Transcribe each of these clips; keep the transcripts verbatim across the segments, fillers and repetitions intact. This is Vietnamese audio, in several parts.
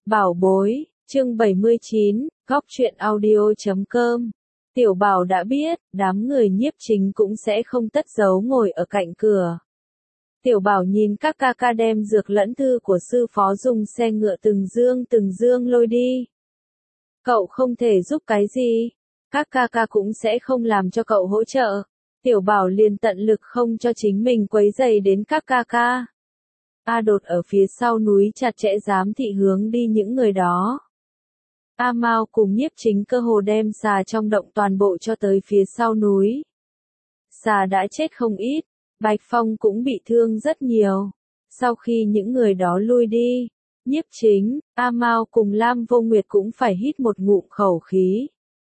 Bảo bối, chương bảy mươi chín, góc truyện audio chấm com. Tiểu Bảo đã biết, đám người Nhiếp Chính cũng sẽ không tất giấu ngồi ở cạnh cửa. Tiểu Bảo nhìn các ca ca đem dược lẫn thư của sư phó dùng xe ngựa từng dương từng dương lôi đi. Cậu không thể giúp cái gì, các ca ca cũng sẽ không làm cho cậu hỗ trợ. Tiểu Bảo liền tận lực không cho chính mình quấy rầy đến các ca ca. A Đột ở phía sau núi chặt chẽ giám thị hướng đi những người đó. A Mao cùng Nhiếp Chính cơ hồ đem xà trong động toàn bộ cho tới phía sau núi. Xà đã chết không ít, Bạch Phong cũng bị thương rất nhiều. Sau khi những người đó lui đi, Nhiếp Chính, A Mao cùng Lam Vô Nguyệt cũng phải hít một ngụm khẩu khí.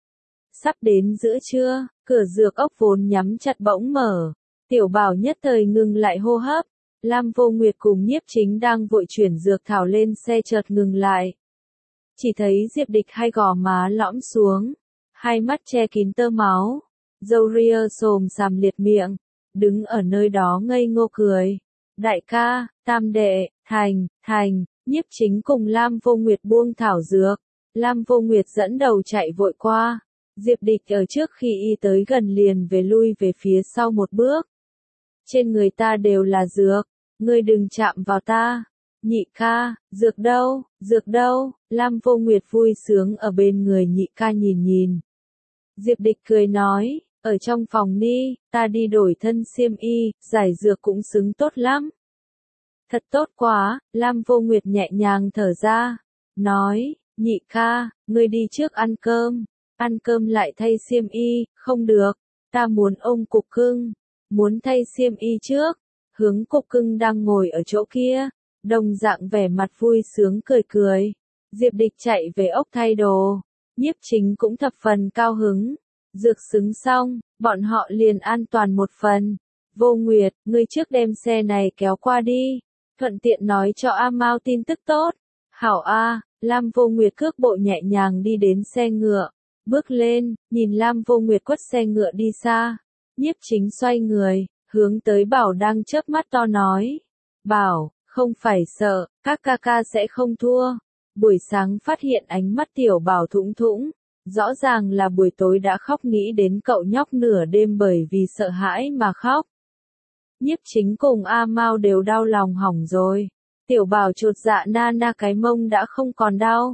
Sắp đến giữa trưa, cửa dược ốc vốn nhắm chặt bỗng mở. Tiểu Bảo nhất thời ngừng lại hô hấp. Lam Vô Nguyệt cùng Nhiếp Chính đang vội chuyển dược thảo lên xe chợt ngừng lại. Chỉ thấy Diệp Địch hai gò má lõm xuống, hai mắt che kín tơ máu, râu ria xồm xàm liệt miệng, đứng ở nơi đó ngây ngô cười. Đại ca, Tam đệ, Thành, Thành, Nhiếp Chính cùng Lam Vô Nguyệt buông thảo dược. Lam Vô Nguyệt dẫn đầu chạy vội qua. Diệp Địch ở trước khi y tới gần liền về lui về phía sau một bước. Trên người ta đều là dược, ngươi đừng chạm vào ta. Nhị ca, dược đâu, dược đâu, Lam Vô Nguyệt vui sướng ở bên người nhị ca nhìn nhìn. Diệp Địch cười nói, ở trong phòng ni, ta đi đổi thân xiêm y, giải dược cũng xứng tốt lắm. Thật tốt quá, Lam Vô Nguyệt nhẹ nhàng thở ra, nói, nhị ca, ngươi đi trước ăn cơm, ăn cơm lại thay xiêm y, không được, ta muốn ôm Cục Cưng, muốn thay xiêm y trước. Hướng Cục Cưng đang ngồi ở chỗ kia, đồng dạng vẻ mặt vui sướng cười cười. Diệp Địch chạy về ốc thay đồ, Nhiếp Chính cũng thập phần cao hứng. Dược xứng xong, bọn họ liền an toàn một phần. Vô Nguyệt, ngươi trước đem xe này kéo qua đi, thuận tiện nói cho A Mao tin tức tốt. Hảo A, Lam Vô Nguyệt cước bộ nhẹ nhàng đi đến xe ngựa, bước lên, nhìn Lam Vô Nguyệt quất xe ngựa đi xa. Nhiếp Chính xoay người, hướng tới Bảo đang chớp mắt to nói. Bảo, không phải sợ, các ca ca sẽ không thua. Buổi sáng phát hiện ánh mắt Tiểu Bảo thủng thủng, rõ ràng là buổi tối đã khóc nghĩ đến cậu nhóc nửa đêm bởi vì sợ hãi mà khóc. Nhiếp Chính cùng A Mao đều đau lòng hỏng rồi. Tiểu Bảo chột dạ na na cái mông đã không còn đau.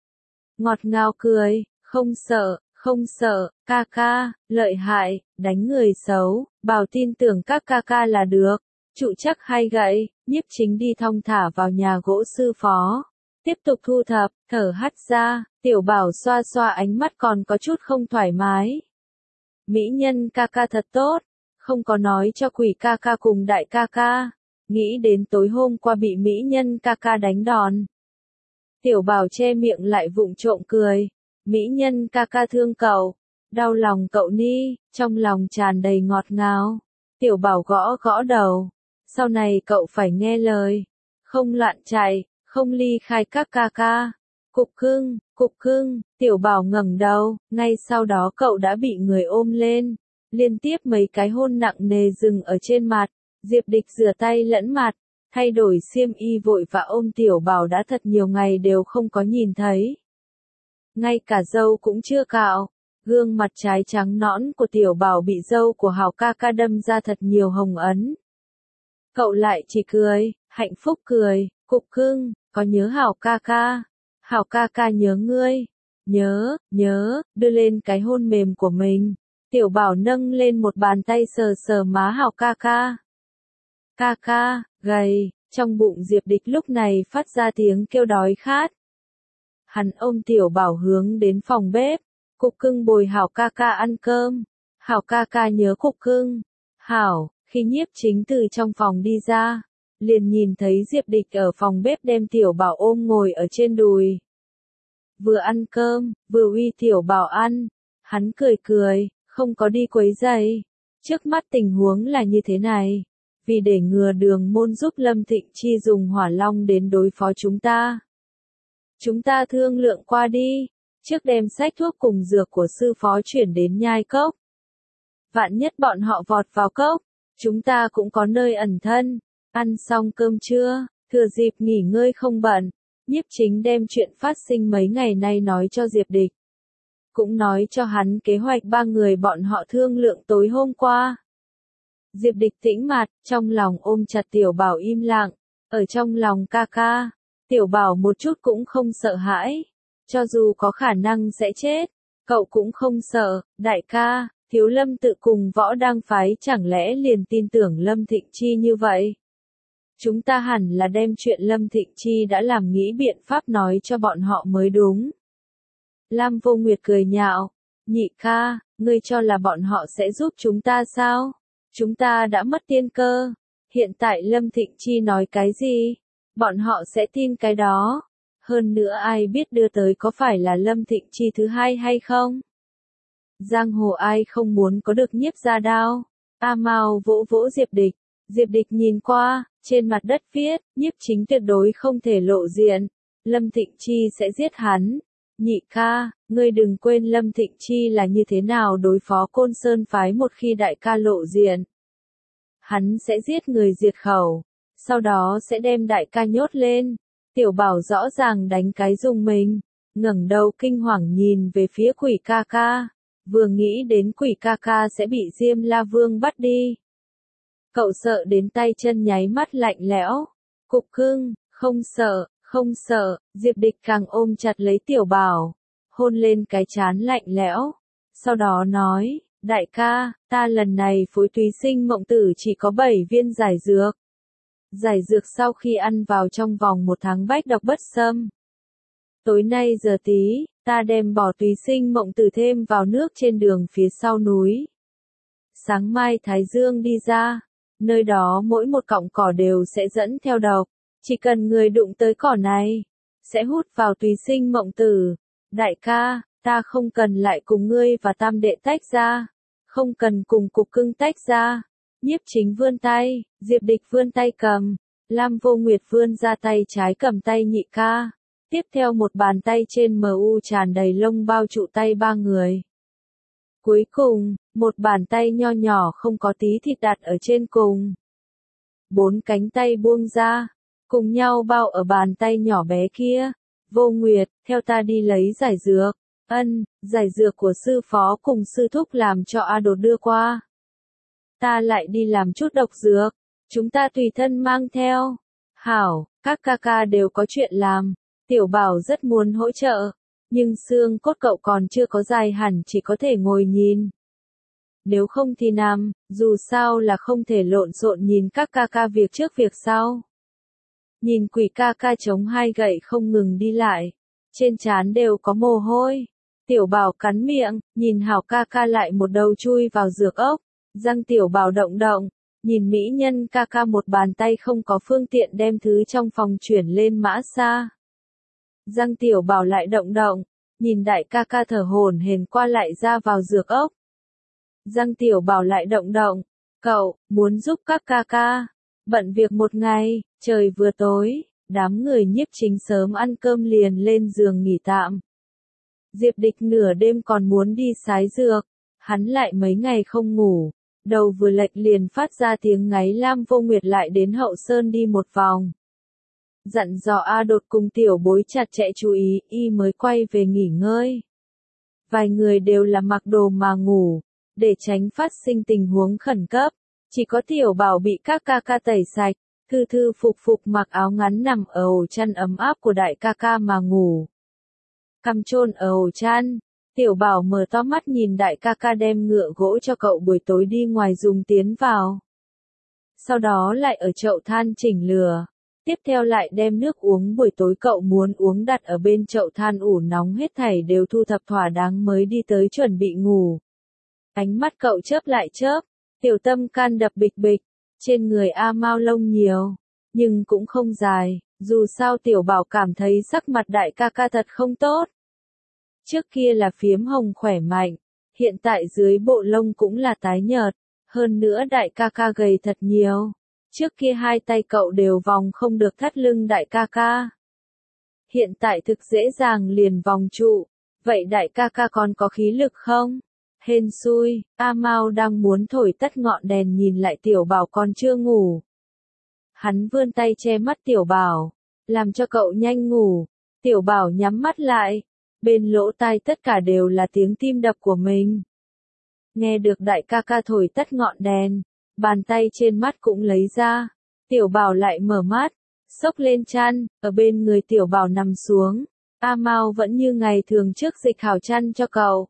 Ngọt ngào cười, không sợ. Không sợ, ca ca, lợi hại, đánh người xấu, Bảo tin tưởng các ca ca là được. Trụ chắc hay gậy, Nhiếp Chính đi thong thả vào nhà gỗ sư phó. Tiếp tục thu thập, thở hắt ra, Tiểu Bảo xoa xoa ánh mắt còn có chút không thoải mái. Mỹ nhân ca ca thật tốt, không có nói cho quỷ ca ca cùng đại ca ca. Nghĩ đến tối hôm qua bị mỹ nhân ca ca đánh đòn. Tiểu Bảo che miệng lại vụng trộm cười. Mỹ nhân ca ca thương cậu, đau lòng cậu ni, trong lòng tràn đầy ngọt ngào. Tiểu Bảo gõ gõ đầu, sau này cậu phải nghe lời, không loạn chạy, không ly khai các ca ca. Cục Cưng, Cục Cưng, Tiểu Bảo ngẩng đầu, ngay sau đó cậu đã bị người ôm lên, liên tiếp mấy cái hôn nặng nề dừng ở trên mặt. Diệp Địch rửa tay lẫn mặt, thay đổi xiêm y vội và ôm Tiểu Bảo đã thật nhiều ngày đều không có nhìn thấy. Ngay cả râu cũng chưa cạo, gương mặt trái trắng nõn của Tiểu Bảo bị râu của Hảo ca ca đâm ra thật nhiều hồng ấn. Cậu lại chỉ cười, hạnh phúc cười, Cục Cưng, có nhớ Hảo ca ca? Hảo ca ca nhớ ngươi. Nhớ, nhớ, đưa lên cái hôn mềm của mình. Tiểu Bảo nâng lên một bàn tay sờ sờ má Hảo ca ca. Ca ca, gầy, trong bụng Diệp Địch lúc này phát ra tiếng kêu đói khát. Hắn ôm Tiểu Bảo hướng đến phòng bếp. Cục Cưng bồi Hảo ca ca ăn cơm. Hảo ca ca nhớ Cục Cưng. Hảo, khi Nhiếp Chính từ trong phòng đi ra, liền nhìn thấy Diệp Địch ở phòng bếp đem Tiểu Bảo ôm ngồi ở trên đùi. Vừa ăn cơm, vừa uy Tiểu Bảo ăn. Hắn cười cười, không có đi quấy rầy. Trước mắt tình huống là như thế này. Vì để ngừa Đường Môn giúp Lâm Thịnh Chi dùng hỏa long đến đối phó chúng ta. Chúng ta thương lượng qua đi, trước đem sách thuốc cùng dược của sư phó chuyển đến nhai cốc. Vạn nhất bọn họ vọt vào cốc, chúng ta cũng có nơi ẩn thân. Ăn xong cơm trưa, thừa dịp nghỉ ngơi không bận, Nhiếp Chính đem chuyện phát sinh mấy ngày nay nói cho Diệp Địch. Cũng nói cho hắn kế hoạch ba người bọn họ thương lượng tối hôm qua. Diệp Địch tĩnh mặt, trong lòng ôm chặt Tiểu Bảo im lặng, ở trong lòng ca ca, Tiểu Bảo một chút cũng không sợ hãi, cho dù có khả năng sẽ chết, cậu cũng không sợ, đại ca, Thiếu Lâm tự cùng Võ Đang phái chẳng lẽ liền tin tưởng Lâm Thịnh Chi như vậy? Chúng ta hẳn là đem chuyện Lâm Thịnh Chi đã làm nghĩ biện pháp nói cho bọn họ mới đúng. Lam Vô Nguyệt cười nhạo, nhị ca, ngươi cho là bọn họ sẽ giúp chúng ta sao? Chúng ta đã mất tiên cơ, hiện tại Lâm Thịnh Chi nói cái gì? Bọn họ sẽ tin cái đó. Hơn nữa ai biết đưa tới có phải là Lâm Thịnh Chi thứ hai hay không? Giang hồ ai không muốn có được Nhiếp gia đao? A Mao vỗ vỗ Diệp Địch. Diệp Địch nhìn qua, trên mặt đất viết, Nhiếp Chính tuyệt đối không thể lộ diện. Lâm Thịnh Chi sẽ giết hắn. Nhị ca, ngươi đừng quên Lâm Thịnh Chi là như thế nào đối phó Côn Sơn phái một khi đại ca lộ diện. Hắn sẽ giết người diệt khẩu, sau đó sẽ đem đại ca nhốt lên. Tiểu Bảo rõ ràng đánh cái dùng mình, ngẩng đầu kinh hoàng nhìn về phía Quỷ ca ca, vừa nghĩ đến Quỷ ca ca sẽ bị Diêm La Vương bắt đi. Cậu sợ đến tay chân nháy mắt lạnh lẽo. Cục cưng, không sợ, không sợ, Diệp Địch càng ôm chặt lấy Tiểu Bảo, hôn lên cái trán lạnh lẽo, sau đó nói, đại ca, ta lần này phối Túy Sinh Mộng Tử chỉ có bảy viên giải dược. Giải dược sau khi ăn vào trong vòng một tháng bách độc bất xâm. Tối nay giờ tí, ta đem bỏ Túy Sinh Mộng Tử thêm vào nước trên đường phía sau núi. Sáng mai Thái Dương đi ra, nơi đó mỗi một cọng cỏ đều sẽ dẫn theo độc. Chỉ cần người đụng tới cỏ này, sẽ hút vào Túy Sinh Mộng Tử. Đại ca, ta không cần lại cùng ngươi và tam đệ tách ra. Không cần cùng cục cưng tách ra. Nhiếp Chính vươn tay, Diệp Địch vươn tay cầm. Lam Vô Nguyệt vươn ra tay trái cầm tay nhị ca. Tiếp theo một bàn tay trên mờ u tràn đầy lông bao trụ tay ba người. Cuối cùng, một bàn tay nho nhỏ không có tí thịt đặt ở trên cùng. Bốn cánh tay buông ra, cùng nhau bao ở bàn tay nhỏ bé kia. Vô Nguyệt, theo ta đi lấy giải dược. Ân, giải dược của sư phó cùng sư thúc làm cho A Đột đưa qua. Ta lại đi làm chút độc dược. Chúng ta tùy thân mang theo. Hảo, các ca ca đều có chuyện làm. Tiểu Bảo rất muốn hỗ trợ. Nhưng xương cốt cậu còn chưa có dài hẳn chỉ có thể ngồi nhìn. Nếu không thì nằm, dù sao là không thể lộn xộn nhìn các ca ca việc trước việc sau. Nhìn Quỷ ca ca chống hai gậy không ngừng đi lại. Trên trán đều có mồ hôi. Tiểu Bảo cắn miệng, nhìn Hảo ca ca lại một đầu chui vào dược ốc. Răng Tiểu Bảo động động. Nhìn mỹ nhân ca ca một bàn tay không có phương tiện đem thứ trong phòng chuyển lên mã xa. Răng Tiểu Bảo lại động động. Nhìn đại ca ca thở hổn hển qua lại ra vào dược ốc. Răng Tiểu Bảo lại động động. Cậu, muốn giúp các ca ca. Bận việc một ngày, trời vừa tối, đám người Nhiếp Chính sớm ăn cơm liền lên giường nghỉ tạm. Diệp Địch nửa đêm còn muốn đi sái dược, hắn lại mấy ngày không ngủ, đầu vừa lệch liền phát ra tiếng ngáy. Lam Vô Nguyệt lại đến Hậu Sơn đi một vòng. Dặn dò A Đột cùng Tiểu Bối chặt chẽ chú ý, y mới quay về nghỉ ngơi. Vài người đều là mặc đồ mà ngủ, để tránh phát sinh tình huống khẩn cấp. Chỉ có Tiểu Bảo bị các ca ca tẩy sạch, thư thư phục phục mặc áo ngắn nằm ở ổ chăn ấm áp của đại ca ca mà ngủ. Cằm chôn ở ổ chăn, Tiểu Bảo mở to mắt nhìn đại ca ca đem ngựa gỗ cho cậu buổi tối đi ngoài dùng tiến vào. Sau đó lại ở chậu than chỉnh lửa. Tiếp theo lại đem nước uống buổi tối cậu muốn uống đặt ở bên chậu than ủ nóng hết thảy đều thu thập thỏa đáng mới đi tới chuẩn bị ngủ. Ánh mắt cậu chớp lại chớp, tiểu tâm can đập bịch bịch, trên người A Mao lông nhiều, nhưng cũng không dài, dù sao Tiểu Bảo cảm thấy sắc mặt đại ca ca thật không tốt. Trước kia là phiếm hồng khỏe mạnh, hiện tại dưới bộ lông cũng là tái nhợt, hơn nữa đại ca ca gầy thật nhiều. Trước kia hai tay cậu đều vòng không được thắt lưng đại ca ca. Hiện tại thực dễ dàng liền vòng trụ, vậy đại ca ca còn có khí lực không? Hên xui, A Mao đang muốn thổi tắt ngọn đèn nhìn lại Tiểu Bảo còn chưa ngủ. Hắn vươn tay che mắt Tiểu Bảo, làm cho cậu nhanh ngủ. Tiểu Bảo nhắm mắt lại, bên lỗ tai tất cả đều là tiếng tim đập của mình. Nghe được đại ca ca thổi tắt ngọn đèn, bàn tay trên mắt cũng lấy ra. Tiểu Bảo lại mở mắt, xốc lên chăn, ở bên người Tiểu Bảo nằm xuống. A Mao vẫn như ngày thường trước dịch hảo chăn cho cậu.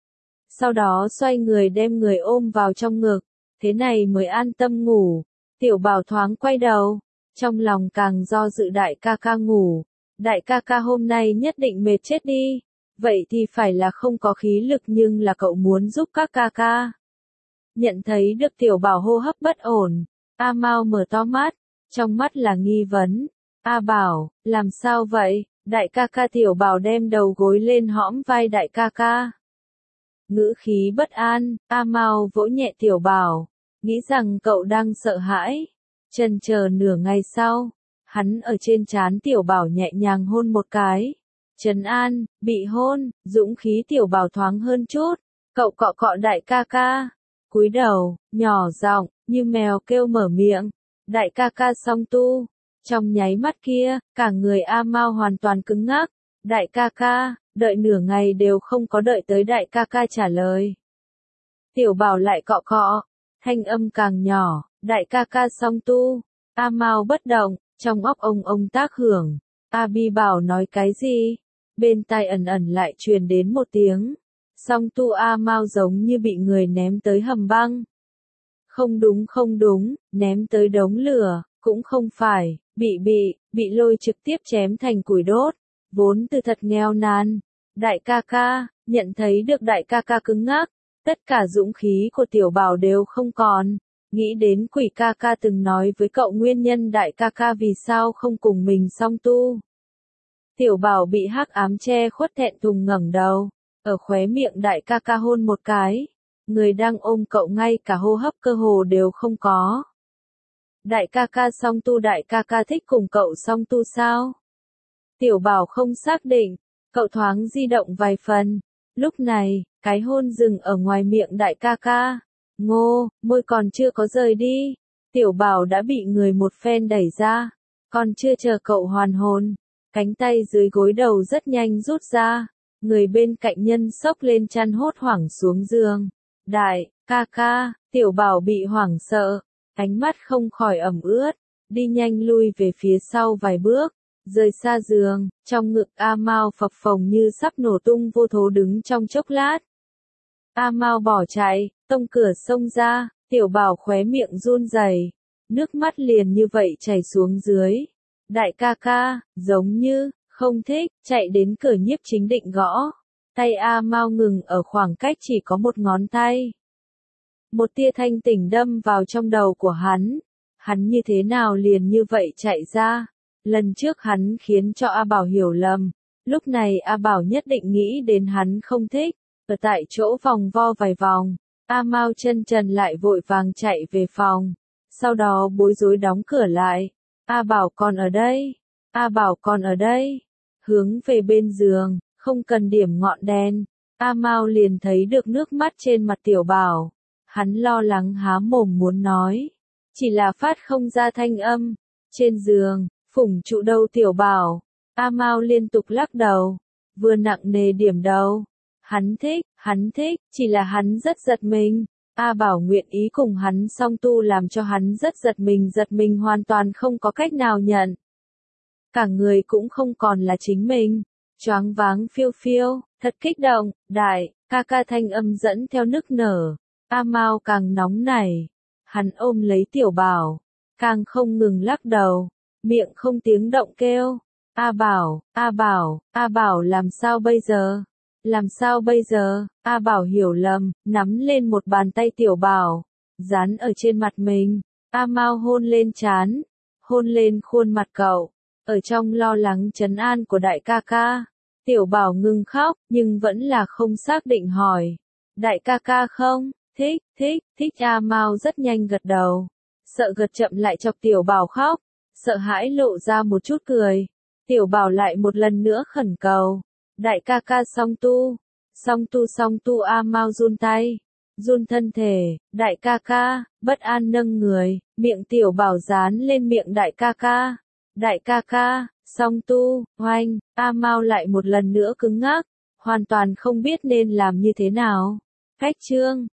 Sau đó xoay người đem người ôm vào trong ngực, thế này mới an tâm ngủ. Tiểu Bảo thoáng quay đầu, trong lòng càng do dự đại ca ca ngủ. Đại ca ca hôm nay nhất định mệt chết đi, vậy thì phải là không có khí lực nhưng là cậu muốn giúp các ca ca. Nhận thấy được Tiểu Bảo hô hấp bất ổn, A Mao mở to mắt, trong mắt là nghi vấn. A Bảo, làm sao vậy? Đại ca ca. Tiểu Bảo đem đầu gối lên hõm vai đại ca ca. Ngữ khí bất an, A Mao vỗ nhẹ Tiểu Bảo, nghĩ rằng cậu đang sợ hãi. Chần chờ nửa ngày sau, hắn ở trên trán Tiểu Bảo nhẹ nhàng hôn một cái. Trấn an, bị hôn, dũng khí Tiểu Bảo thoáng hơn chút. Cậu cọ cọ đại ca ca, cúi đầu, nhỏ giọng, như mèo kêu mở miệng. Đại ca ca Song Tu. Trong nháy mắt kia, cả người A Mao hoàn toàn cứng ngắc. Đại ca ca, đợi nửa ngày đều không có đợi tới đại ca ca trả lời. Tiểu Bảo lại cọ cọ, thanh âm càng nhỏ, đại ca ca Song Tu. A Mao bất động, trong óc ông ông tác hưởng. A Bi Bảo nói cái gì? Bên tai ẩn ẩn lại truyền đến một tiếng. Song Tu. A Mao giống như bị người ném tới hầm băng. Không đúng không đúng, ném tới đống lửa, cũng không phải, bị bị, bị lôi trực tiếp chém thành củi đốt, vốn từ thật nghèo nàn. Đại ca ca, nhận thấy được đại ca ca cứng ngắc, tất cả dũng khí của Tiểu Bảo đều không còn, nghĩ đến Quỷ ca ca từng nói với cậu nguyên nhân đại ca ca vì sao không cùng mình Song Tu. Tiểu Bảo bị hắc ám che khuất thẹn thùng ngẩng đầu, ở khóe miệng đại ca ca hôn một cái. Người đang ôm cậu ngay cả hô hấp cơ hồ đều không có. Đại ca ca Song Tu. Đại ca ca thích cùng cậu Song Tu sao? Tiểu Bảo không xác định, cậu thoáng di động vài phần. Lúc này, cái hôn dừng ở ngoài miệng đại ca ca. Ngô, môi còn chưa có rời đi. Tiểu Bảo đã bị người một phen đẩy ra. Còn chưa chờ cậu hoàn hồn, cánh tay dưới gối đầu rất nhanh rút ra. Người bên cạnh nhân xốc lên chăn hốt hoảng xuống giường. Đại, ca ca, Tiểu Bảo bị hoảng sợ, ánh mắt không khỏi ẩm ướt, đi nhanh lui về phía sau vài bước, rời xa giường, trong ngực A Mao phập phồng như sắp nổ tung vô thố đứng trong chốc lát. A Mao bỏ chạy, tông cửa xông ra, Tiểu Bảo khóe miệng run rẩy, nước mắt liền như vậy chảy xuống dưới. Đại ca ca, giống như, không thích, chạy đến cửa Nhiếp Chính Định gõ. Tay A Mao ngừng ở khoảng cách chỉ có một ngón tay. Một tia thanh tỉnh đâm vào trong đầu của hắn. Hắn như thế nào liền như vậy chạy ra. Lần trước hắn khiến cho A Bảo hiểu lầm. Lúc này A Bảo nhất định nghĩ đến hắn không thích. Ở tại chỗ vòng vo vài vòng. A Mao chân trần lại vội vàng chạy về phòng. Sau đó bối rối đóng cửa lại. A Bảo còn ở đây. A Bảo còn ở đây. Hướng về bên giường. Không cần điểm ngọn đèn, A Mao liền thấy được nước mắt trên mặt Tiểu Bảo. Hắn lo lắng há mồm muốn nói, chỉ là phát không ra thanh âm. Trên giường, phủng trụ đầu Tiểu Bảo, A Mao liên tục lắc đầu, vừa nặng nề điểm đầu. Hắn thích, hắn thích, chỉ là hắn rất giật mình. A Bảo nguyện ý cùng hắn Song Tu làm cho hắn rất giật mình, giật mình hoàn toàn không có cách nào nhận. Cả người cũng không còn là chính mình. Choáng váng phiêu phiêu, thật kích động. Đại, ca ca thanh âm dẫn theo nức nở. A Mao càng nóng nảy. Hắn ôm lấy Tiểu Bảo, càng không ngừng lắc đầu, miệng không tiếng động kêu. A Bảo, A Bảo, A Bảo làm sao bây giờ? Làm sao bây giờ? A Bảo hiểu lầm, nắm lên một bàn tay Tiểu Bảo, dán ở trên mặt mình. A Mao hôn lên trán, hôn lên khuôn mặt cậu. Ở trong lo lắng trấn an của đại ca ca, Tiểu Bảo ngừng khóc, nhưng vẫn là không xác định hỏi. Đại ca ca không? Thích, thích, thích. A Mao rất nhanh gật đầu. Sợ gật chậm lại chọc Tiểu Bảo khóc. Sợ hãi lộ ra một chút cười. Tiểu Bảo lại một lần nữa khẩn cầu. Đại ca ca Song Tu. Song Tu Song Tu. A Mao run tay, run thân thể. Đại ca ca, bất an nâng người, miệng Tiểu Bảo dán lên miệng đại ca ca. Đại ca ca, Song tu, oanh, A Mao lại một lần nữa cứng ngắc, hoàn toàn không biết nên làm như thế nào. Cách chương